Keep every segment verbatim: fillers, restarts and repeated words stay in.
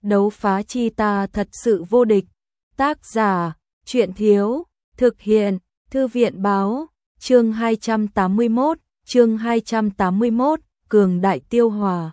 đấu phá chi ta thật sự vô địch. Tác giả, Truyện Thiếu, thực hiện, Thư viện Báo, chương hai trăm tám mươi mốt, chương hai trăm tám mươi mốt, cường đại tiêu hỏa.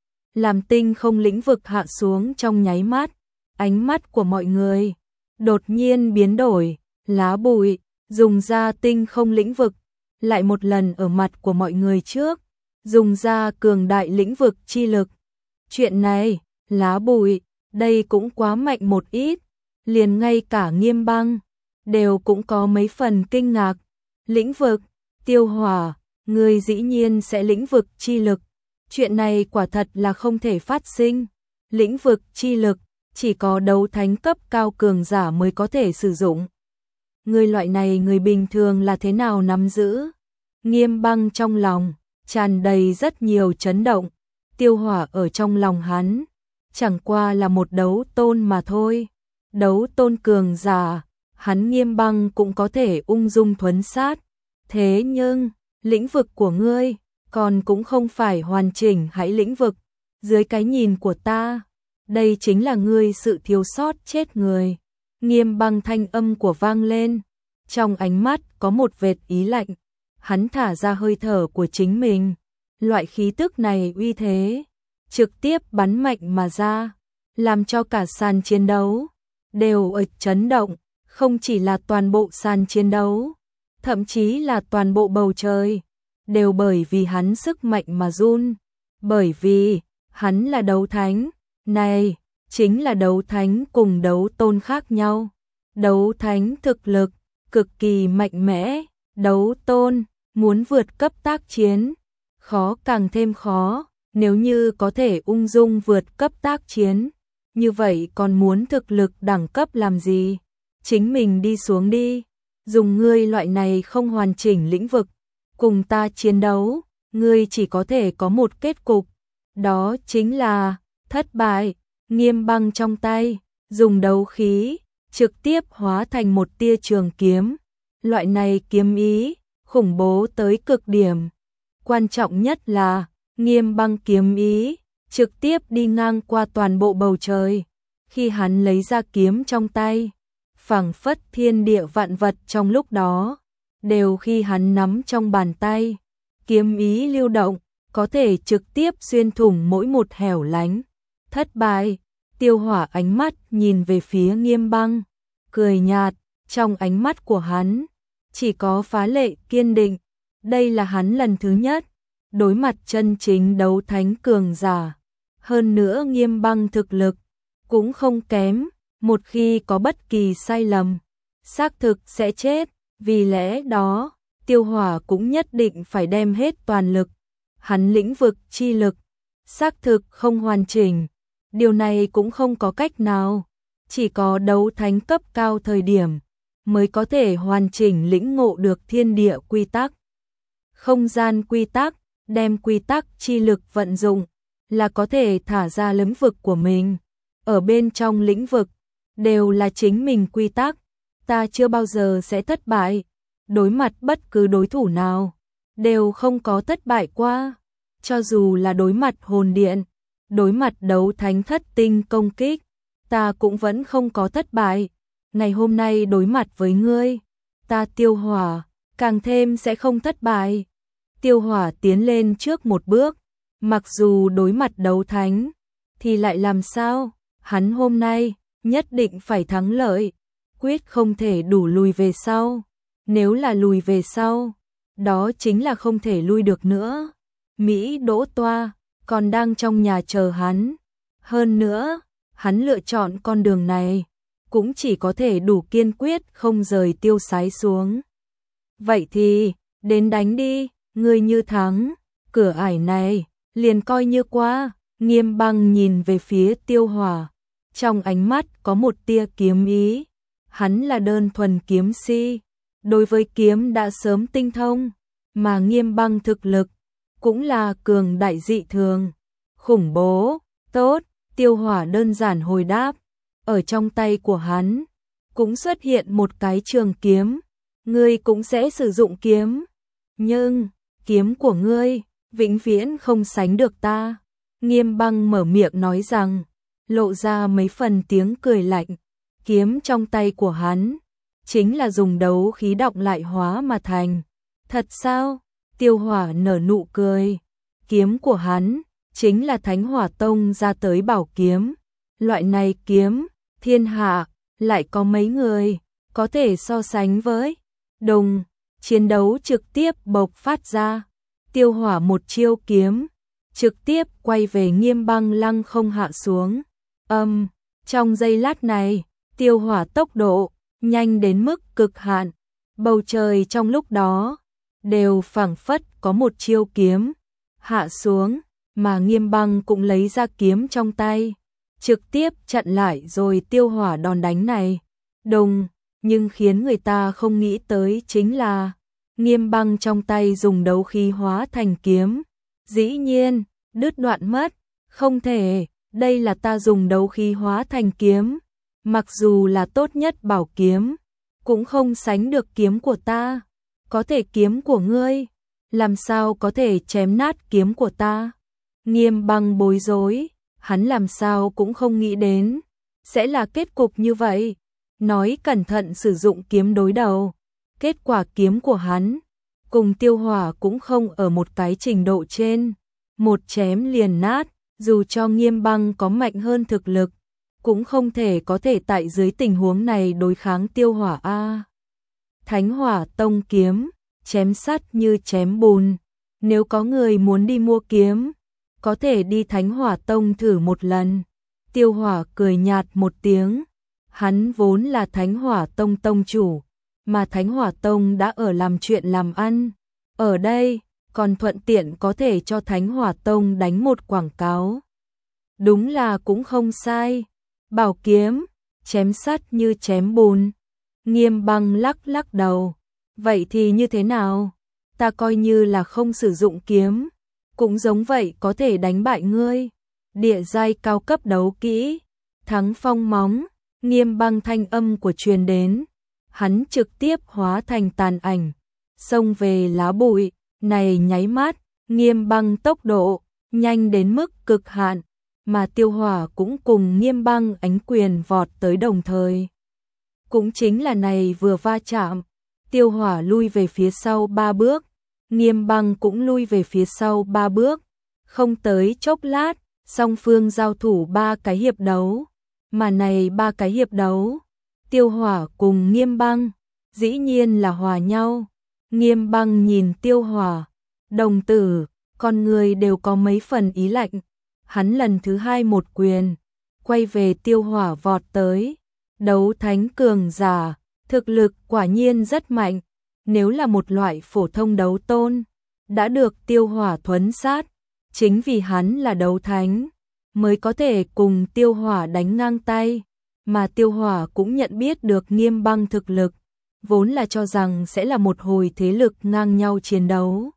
Làm tinh không lĩnh vực hạ xuống trong nháy mắt, ánh mắt của mọi người đột nhiên biến đổi, lá bụi dùng ra tinh không lĩnh vực, lại một lần ở mặt của mọi người trước, dùng ra cường đại lĩnh vực chi lực. Chuyện này, lá bụi, đây cũng quá mạnh một ít, liền ngay cả Nghiêm Băng đều cũng có mấy phần kinh ngạc. Lĩnh vực, tiêu hỏa, người dĩ nhiên sẽ lĩnh vực chi lực. Chuyện này quả thật là không thể phát sinh. Lĩnh vực chi lực, chỉ có đấu thánh cấp cao cường giả mới có thể sử dụng. Người loại này người bình thường là thế nào nắm giữ? Nghiêm Băng trong lòng tràn đầy rất nhiều chấn động. Tiêu hỏa ở trong lòng hắn chẳng qua là một đấu tôn mà thôi. Đấu tôn cường giả, hắn Nghiêm Băng cũng có thể ung dung thuấn sát. Thế nhưng, lĩnh vực của ngươi còn cũng không phải hoàn chỉnh hãy lĩnh vực. Dưới cái nhìn của ta, đây chính là ngươi sự thiếu sót chết người. Nghiêm Băng thanh âm của vang lên, trong ánh mắt có một vệt ý lạnh. Hắn thả ra hơi thở của chính mình, loại khí tức này uy thế trực tiếp bắn mạnh mà ra, làm cho cả sàn chiến đấu đều ở chấn động, không chỉ là toàn bộ sàn chiến đấu, thậm chí là toàn bộ bầu trời đều bởi vì hắn sức mạnh mà run, bởi vì hắn là đấu thánh, này chính là đấu thánh cùng đấu tôn khác nhau. Đấu thánh thực lực cực kỳ mạnh mẽ, đấu tôn muốn vượt cấp tác chiến khó càng thêm khó. Nếu như có thể ung dung vượt cấp tác chiến, như vậy còn muốn thực lực đẳng cấp làm gì? Chính mình đi xuống đi, dùng ngươi loại này không hoàn chỉnh lĩnh vực cùng ta chiến đấu, ngươi chỉ có thể có một kết cục, đó chính là thất bại. Nghiêm Băng trong tay dùng đấu khí trực tiếp hóa thành một tia trường kiếm, loại này kiếm ý khủng bố tới cực điểm. Quan trọng nhất là Nghiêm Băng kiếm ý trực tiếp đi ngang qua toàn bộ bầu trời. Khi hắn lấy ra kiếm trong tay, phảng phất thiên địa vạn vật trong lúc đó đều khi hắn nắm trong bàn tay. Kiếm ý lưu động, có thể trực tiếp xuyên thủng mỗi một hẻo lánh. Thất bại. Tiêu hỏa ánh mắt nhìn về phía Nghiêm Băng, cười nhạt, trong ánh mắt của hắn chỉ có phá lệ kiên định. Đây là hắn lần thứ nhất đối mặt chân chính đấu thánh cường giả. Hơn nữa Nghiêm Băng thực lực cũng không kém, một khi có bất kỳ sai lầm, xác thực sẽ chết. Vì lẽ đó, tiêu hỏa cũng nhất định phải đem hết toàn lực. Hắn lĩnh vực chi lực xác thực không hoàn chỉnh, điều này cũng không có cách nào. Chỉ có đấu thánh cấp cao thời điểm mới có thể hoàn chỉnh lĩnh ngộ được thiên địa quy tắc, không gian quy tắc, đem quy tắc chi lực vận dụng là có thể thả ra lĩnh vực của mình. Ở bên trong lĩnh vực đều là chính mình quy tắc, ta chưa bao giờ sẽ thất bại. Đối mặt bất cứ đối thủ nào đều không có thất bại qua, cho dù là đối mặt hồn điện, đối mặt đấu thánh thất tinh công kích, ta cũng vẫn không có thất bại. Ngày hôm nay đối mặt với ngươi, ta tiêu hỏa càng thêm sẽ không thất bại. Tiêu hỏa tiến lên trước một bước, mặc dù đối mặt đấu thánh thì lại làm sao, hắn hôm nay nhất định phải thắng lợi, quyết không thể đủ lùi về sau. Nếu là lùi về sau, đó chính là không thể lui được nữa. Mỹ Đỗ Toa còn đang trong nhà chờ hắn, hơn nữa hắn lựa chọn con đường này cũng chỉ có thể đủ kiên quyết không rời tiêu sái xuống. Vậy thì đến đánh đi, ngươi như thắng, cửa ải này liền coi như qua. Nghiêm Băng nhìn về phía tiêu hỏa, trong ánh mắt có một tia kiếm ý. Hắn là đơn thuần kiếm si, đối với kiếm đã sớm tinh thông, mà Nghiêm Băng thực lực cũng là cường đại dị thường, khủng bố. Tốt, tiêu hỏa đơn giản hồi đáp. Ở trong tay của hắn cũng xuất hiện một cái trường kiếm. Ngươi cũng sẽ sử dụng kiếm, nhưng kiếm của ngươi vĩnh viễn không sánh được ta. Nghiêm Băng mở miệng nói rằng, lộ ra mấy phần tiếng cười lạnh. Kiếm trong tay của hắn chính là dùng đấu khí đọng lại hóa mà thành. Thật sao? Tiêu Hỏa nở nụ cười. Kiếm của hắn chính là Thánh Hỏa Tông ra tới bảo kiếm. Loại này kiếm, thiên hạ lại có mấy người có thể so sánh với. Đùng, chiến đấu trực tiếp bộc phát ra. Tiêu Hỏa một chiêu kiếm trực tiếp quay về Nghiêm Băng lăng không hạ xuống. Âm, um, trong giây lát này, Tiêu Hỏa tốc độ nhanh đến mức cực hạn. Bầu trời trong lúc đó đều phảng phất có một chiêu kiếm hạ xuống, mà Nghiêm Băng cũng lấy ra kiếm trong tay, trực tiếp chặn lại rồi Tiêu Hỏa đòn đánh này. Đùng, nhưng khiến người ta không nghĩ tới chính là Nghiêm Băng trong tay dùng đấu khí hóa thành kiếm, dĩ nhiên đứt đoạn mất. Không thể, đây là ta dùng đấu khí hóa thành kiếm, mặc dù là tốt nhất bảo kiếm, cũng không sánh được kiếm của ta. Có thể kiếm của ngươi, làm sao có thể chém nát kiếm của ta? Nghiêm Băng bối rối, hắn làm sao cũng không nghĩ đến sẽ là kết cục như vậy. Nói cẩn thận sử dụng kiếm đối đầu, kết quả kiếm của hắn cùng Tiêu Hỏa cũng không ở một cái trình độ trên, một chém liền nát. Dù cho Nghiêm Băng có mạnh hơn thực lực, cũng không thể có thể tại dưới tình huống này đối kháng Tiêu Hỏa a. Thánh Hỏa Tông kiếm, chém sắt như chém bùn. Nếu có người muốn đi mua kiếm, có thể đi Thánh Hỏa Tông thử một lần. Tiêu Hỏa cười nhạt một tiếng, hắn vốn là Thánh Hỏa Tông tông chủ, mà Thánh Hỏa Tông đã ở làm chuyện làm ăn. Ở đây, còn thuận tiện có thể cho Thánh Hỏa Tông đánh một quảng cáo. Đúng là cũng không sai. Bảo kiếm, chém sắt như chém bùn. Nghiêm Băng lắc lắc đầu. Vậy thì như thế nào? Ta coi như là không sử dụng kiếm, cũng giống vậy có thể đánh bại ngươi. Địa giai cao cấp đấu kỹ, thắng phong móng. Nghiêm Băng thanh âm của truyền đến. Hắn trực tiếp hóa thành tàn ảnh, xông về lá bụi. Này nháy mắt, Nghiêm Băng tốc độ nhanh đến mức cực hạn, mà Tiêu Hỏa cũng cùng Nghiêm Băng ánh quyền vọt tới đồng thời. Cũng chính là này vừa va chạm, Tiêu Hỏa lui về phía sau ba bước, Nghiêm Băng cũng lui về phía sau ba bước. Không tới chốc lát, song phương giao thủ ba cái hiệp đấu, mà này ba cái hiệp đấu, Tiêu Hỏa cùng Nghiêm Băng dĩ nhiên là hòa nhau. Nghiêm Băng nhìn Tiêu Hỏa, đồng tử, con người đều có mấy phần ý lạnh. Hắn lần thứ hai một quyền, quay về Tiêu Hỏa vọt tới. Đấu thánh cường giả, thực lực quả nhiên rất mạnh. Nếu là một loại phổ thông đấu tôn, đã được Tiêu Hỏa thuấn sát. Chính vì hắn là đấu thánh, mới có thể cùng Tiêu Hỏa đánh ngang tay. Mà Tiêu Hỏa cũng nhận biết được Nghiêm Băng thực lực, vốn là cho rằng sẽ là một hồi thế lực ngang nhau chiến đấu.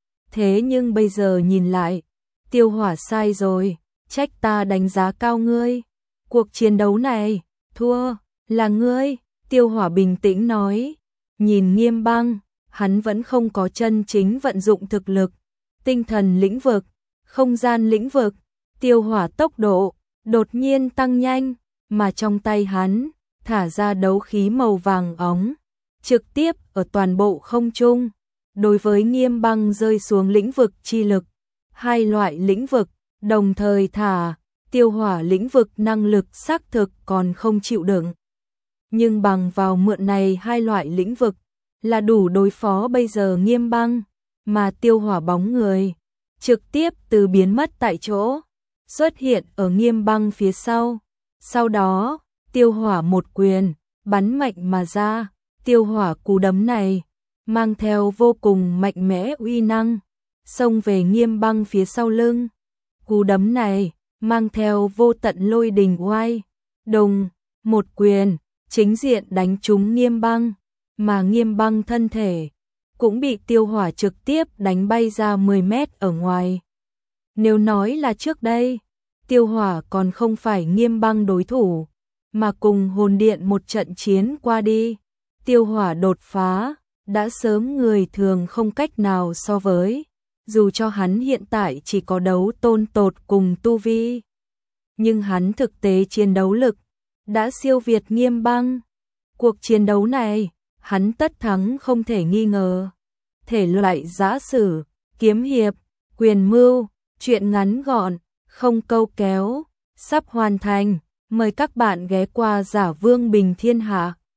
Thế nhưng bây giờ nhìn lại, Tiêu Hỏa sai rồi, trách ta đánh giá cao ngươi. Cuộc chiến đấu này, thua, là ngươi. Tiêu Hỏa bình tĩnh nói, nhìn Nghiêm Băng, hắn vẫn không có chân chính vận dụng thực lực. Tinh thần lĩnh vực, không gian lĩnh vực, Tiêu Hỏa tốc độ đột nhiên tăng nhanh, mà trong tay hắn thả ra đấu khí màu vàng óng, trực tiếp ở toàn bộ không trung. Đối với Nghiêm Băng rơi xuống lĩnh vực chi lực, hai loại lĩnh vực đồng thời thả. Tiêu Hỏa lĩnh vực năng lực xác thực còn không chịu đựng, nhưng bằng vào mượn này hai loại lĩnh vực là đủ đối phó bây giờ Nghiêm Băng. Mà Tiêu Hỏa bóng người trực tiếp từ biến mất tại chỗ, xuất hiện ở Nghiêm Băng phía sau. Sau đó, Tiêu Hỏa một quyền bắn mạnh mà ra. Tiêu Hỏa cú đấm này mang theo vô cùng mạnh mẽ uy năng, xông về Nghiêm Băng phía sau lưng. Cú đấm này mang theo vô tận lôi đình oai. Đùng, một quyền chính diện đánh trúng Nghiêm Băng, mà Nghiêm Băng thân thể cũng bị Tiêu Hỏa trực tiếp đánh bay ra mười mét ở ngoài. Nếu nói là trước đây, Tiêu Hỏa còn không phải Nghiêm Băng đối thủ, mà cùng hồn điện một trận chiến qua đi, Tiêu Hỏa đột phá đã sớm người thường không cách nào so với, dù cho hắn hiện tại chỉ có đấu tôn tột cùng tu vi. nhưng hắn thực tế chiến đấu lực đã siêu việt Nghiêm Băng. Cuộc chiến đấu này, hắn tất thắng không thể nghi ngờ. Thể loại giã sử, kiếm hiệp, quyền mưu, truyện ngắn gọn, không câu kéo, sắp hoàn thành. Mời các bạn ghé qua Giả Vương Bình Thiên Hạ.